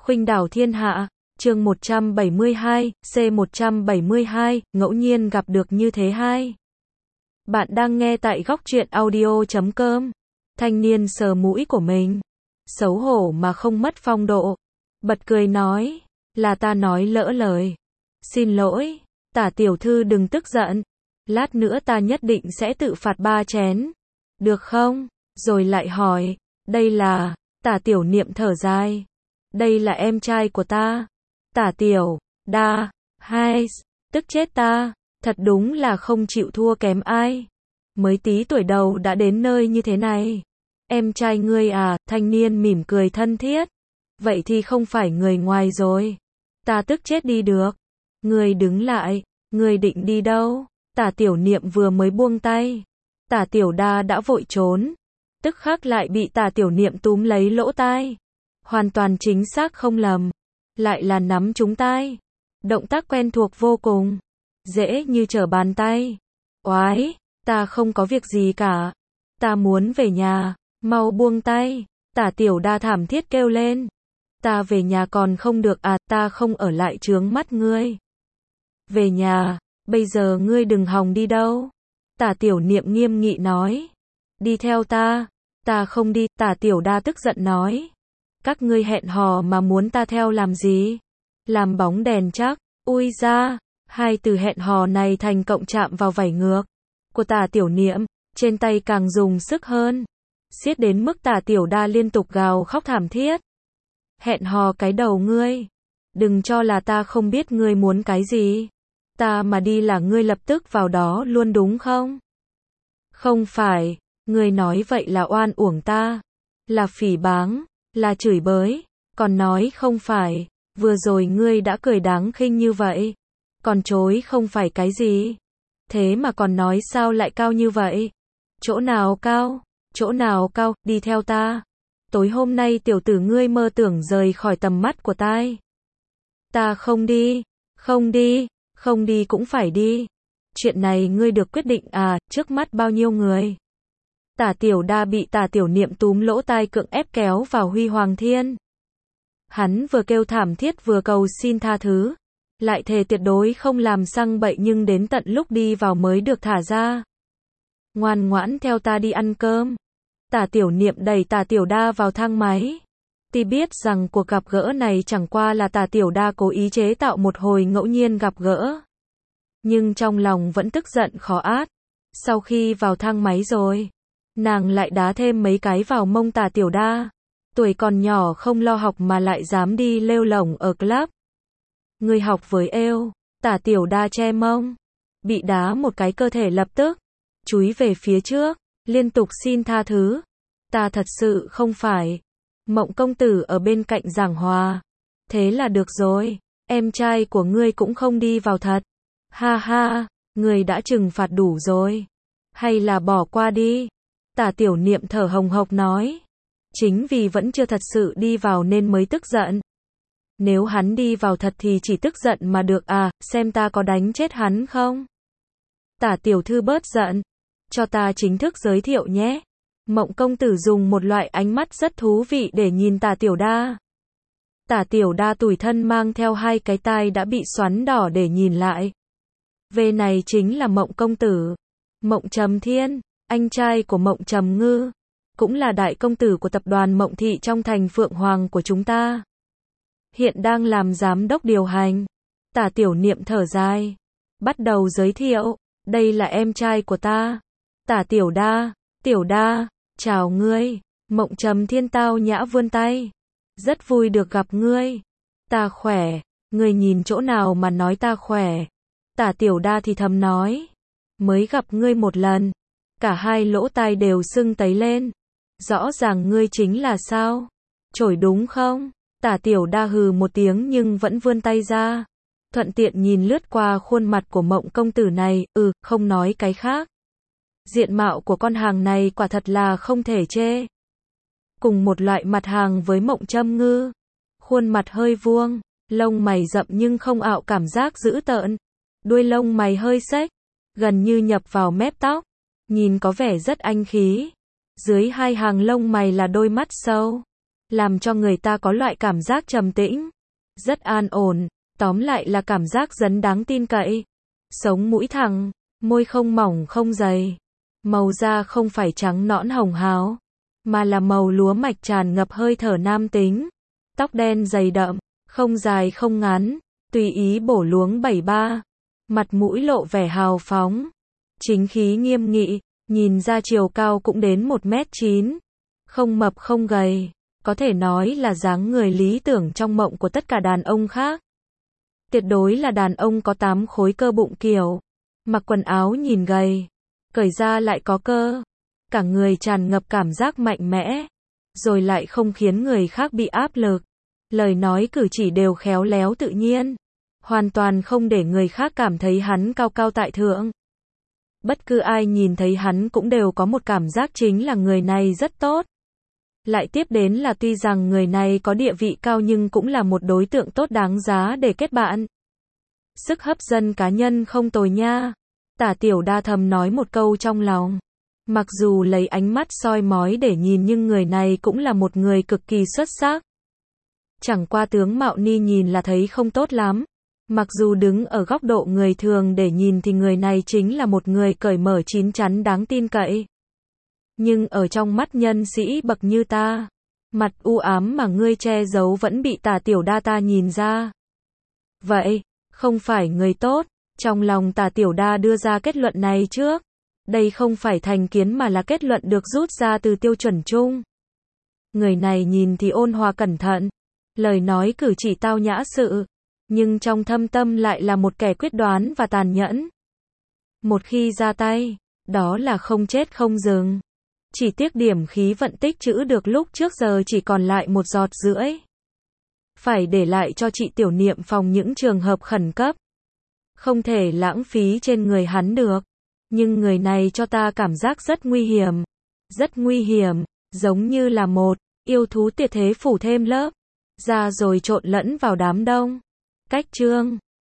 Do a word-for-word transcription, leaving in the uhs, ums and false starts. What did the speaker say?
Khuynh đảo thiên hạ, chương một trăm bảy mươi hai, C một trăm bảy mươi hai, ngẫu nhiên gặp được như thế hai. Bạn đang nghe tại góc truyện audio chấm com. Thanh niên sờ mũi của mình, xấu hổ mà không mất phong độ, bật cười nói, là ta nói lỡ lời. Xin lỗi, Tả tiểu thư đừng tức giận, lát nữa ta nhất định sẽ tự phạt ba chén, được không? Rồi lại hỏi, đây là, Tả tiểu niệm thở dài, đây là em trai của ta. Tả tiểu, đa, hai, tức chết ta, thật đúng là không chịu thua kém ai. Mới tí tuổi đầu đã đến nơi như thế này. Em trai ngươi à, thanh niên mỉm cười thân thiết. Vậy thì không phải người ngoài rồi. Ta tức chết đi được. Ngươi đứng lại, ngươi định đi đâu? Tả tiểu niệm vừa mới buông tay. Tả tiểu đa đã vội trốn. Tức khắc lại bị tả tiểu niệm túm lấy lỗ tai. Hoàn toàn chính xác không lầm. Lại là nắm trúng tai. Động tác quen thuộc vô cùng. Dễ như trở bàn tay. Oái, ta không có việc gì cả. Ta muốn về nhà. Mau buông tay. Tả tiểu đa thảm thiết kêu lên. Ta về nhà còn không được à, ta không ở lại chướng mắt ngươi. Về nhà, bây giờ ngươi đừng hòng đi đâu. Tả tiểu niệm nghiêm nghị nói. Đi theo ta. Ta không đi, tả tiểu đa tức giận nói. Các ngươi hẹn hò mà muốn ta theo làm gì? Làm bóng đèn chắc. Ui ra, hai từ hẹn hò này thành cộng chạm vào vảy ngược của tả tiểu niệm, trên tay càng dùng sức hơn, siết đến mức tả tiểu đa liên tục gào khóc thảm thiết. Hẹn hò cái đầu ngươi, đừng cho là ta không biết ngươi muốn cái gì. Ta mà đi là ngươi lập tức vào đó luôn đúng không? Không phải, ngươi nói vậy là oan uổng ta, là phỉ báng, là chửi bới, còn nói không phải, vừa rồi ngươi đã cười đáng khinh như vậy, còn chối không phải cái gì, thế mà còn nói sao lại cao như vậy? Chỗ nào cao? Chỗ nào cao? Đi theo ta. Tối hôm nay tiểu tử ngươi mơ tưởng rời khỏi tầm mắt của tai. Ta không đi, không đi, không đi cũng phải đi. Chuyện này ngươi được quyết định à, trước mắt bao nhiêu người? Tả tiểu đa bị tả tiểu niệm túm lỗ tai cưỡng ép kéo vào Huy Hoàng Thiên. Hắn vừa kêu thảm thiết vừa cầu xin tha thứ, lại thề tuyệt đối không làm sằng bậy nhưng đến tận lúc đi vào mới được thả ra. Ngoan ngoãn theo ta đi ăn cơm. Tả tiểu niệm đẩy tả tiểu đa vào thang máy. Ti biết rằng cuộc gặp gỡ này chẳng qua là tả tiểu đa cố ý chế tạo một hồi ngẫu nhiên gặp gỡ. Nhưng trong lòng vẫn tức giận khó át. Sau khi vào thang máy rồi, nàng lại đá thêm mấy cái vào mông tả tiểu đa. Tuổi còn nhỏ không lo học mà lại dám đi lêu lổng ở club. Người học với êu, tả tiểu đa che mông. Bị đá một cái cơ thể lập tức chúi về phía trước, liên tục xin tha thứ. Ta thật sự không phải. Mộng công tử ở bên cạnh giảng hòa. Thế là được rồi, em trai của ngươi cũng không đi vào thật. Ha ha, ngươi đã trừng phạt đủ rồi. Hay là bỏ qua đi. Tả tiểu niệm thở hồng hộc nói. Chính vì vẫn chưa thật sự đi vào nên mới tức giận. Nếu hắn đi vào thật thì chỉ tức giận mà được à, xem ta có đánh chết hắn không? Tả tiểu thư bớt giận. Cho ta chính thức giới thiệu nhé. Mộng công tử dùng một loại ánh mắt rất thú vị để nhìn tả tiểu đa. Tả tiểu đa tủi thân mang theo hai cái tai đã bị xoắn đỏ để nhìn lại. Về này chính là Mộng công tử. Mộng Trầm Thiên, anh trai của Mộng Trầm Ngư. Cũng là đại công tử của tập đoàn Mộng Thị trong thành Phượng Hoàng của chúng ta. Hiện đang làm giám đốc điều hành. Tả tiểu niệm thở dài. Bắt đầu giới thiệu. Đây là em trai của ta. Tả tiểu đa. Tiểu đa, chào ngươi. Mộng Trầm Thiên tao nhã vươn tay. Rất vui được gặp ngươi. Ta khỏe. Ngươi nhìn chỗ nào mà nói ta khỏe? Tả tiểu đa thì thầm nói. Mới gặp ngươi một lần. Cả hai lỗ tai đều sưng tấy lên. Rõ ràng ngươi chính là sao? Chổi đúng không? Tả tiểu đa hừ một tiếng nhưng vẫn vươn tay ra. Thuận tiện nhìn lướt qua khuôn mặt của Mộng công tử này, ừ, không nói cái khác. Diện mạo của con hàng này quả thật là không thể chê. Cùng một loại mặt hàng với Mộng Trầm Ngư. Khuôn mặt hơi vuông, lông mày rậm nhưng không ạo cảm giác dữ tợn. Đuôi lông mày hơi xếch, gần như nhập vào mép tóc. Nhìn có vẻ rất anh khí. Dưới hai hàng lông mày là đôi mắt sâu, làm cho người ta có loại cảm giác trầm tĩnh, rất an ổn, tóm lại là cảm giác rất đáng tin cậy. Sống mũi thẳng, môi không mỏng không dày, màu da không phải trắng nõn hồng hào, mà là màu lúa mạch tràn ngập hơi thở nam tính. Tóc đen dày đậm, không dài không ngắn, tùy ý bổ luống bảy ba, mặt mũi lộ vẻ hào phóng, chính khí nghiêm nghị, nhìn ra chiều cao cũng đến một mét chín, không mập không gầy, có thể nói là dáng người lý tưởng trong mộng của tất cả đàn ông khác. Tuyệt đối là đàn ông có tám khối cơ bụng kiểu, mặc quần áo nhìn gầy, cởi ra lại có cơ, cả người tràn ngập cảm giác mạnh mẽ, rồi lại không khiến người khác bị áp lực, lời nói cử chỉ đều khéo léo tự nhiên, hoàn toàn không để người khác cảm thấy hắn cao cao tại thượng. Bất cứ ai nhìn thấy hắn cũng đều có một cảm giác chính là người này rất tốt. Lại tiếp đến là tuy rằng người này có địa vị cao nhưng cũng là một đối tượng tốt đáng giá để kết bạn. Sức hấp dẫn cá nhân không tồi nha. Tả Tiểu Đa thầm nói một câu trong lòng. Mặc dù lấy ánh mắt soi mói để nhìn nhưng người này cũng là một người cực kỳ xuất sắc. Chẳng qua tướng mạo ni nhìn là thấy không tốt lắm. Mặc dù đứng ở góc độ người thường để nhìn thì người này chính là một người cởi mở chín chắn đáng tin cậy. Nhưng ở trong mắt nhân sĩ bậc như ta, mặt u ám mà ngươi che giấu vẫn bị Tả Tiểu Đa ta nhìn ra. Vậy, không phải người tốt, trong lòng Tả Tiểu Đa đưa ra kết luận này trước. Đây không phải thành kiến mà là kết luận được rút ra từ tiêu chuẩn chung. Người này nhìn thì ôn hòa cẩn thận, lời nói cử chỉ tao nhã sự, nhưng trong thâm tâm lại là một kẻ quyết đoán và tàn nhẫn. Một khi ra tay, đó là không chết không dừng. Chỉ tiếc điểm khí vận tích trữ được lúc trước giờ chỉ còn lại một giọt rưỡi. Phải để lại cho chị Tiểu Niệm phòng những trường hợp khẩn cấp. Không thể lãng phí trên người hắn được. Nhưng người này cho ta cảm giác rất nguy hiểm. Rất nguy hiểm, giống như là một yêu thú tuyệt thế phủ thêm lớp. Ra rồi trộn lẫn vào đám đông. Cách chương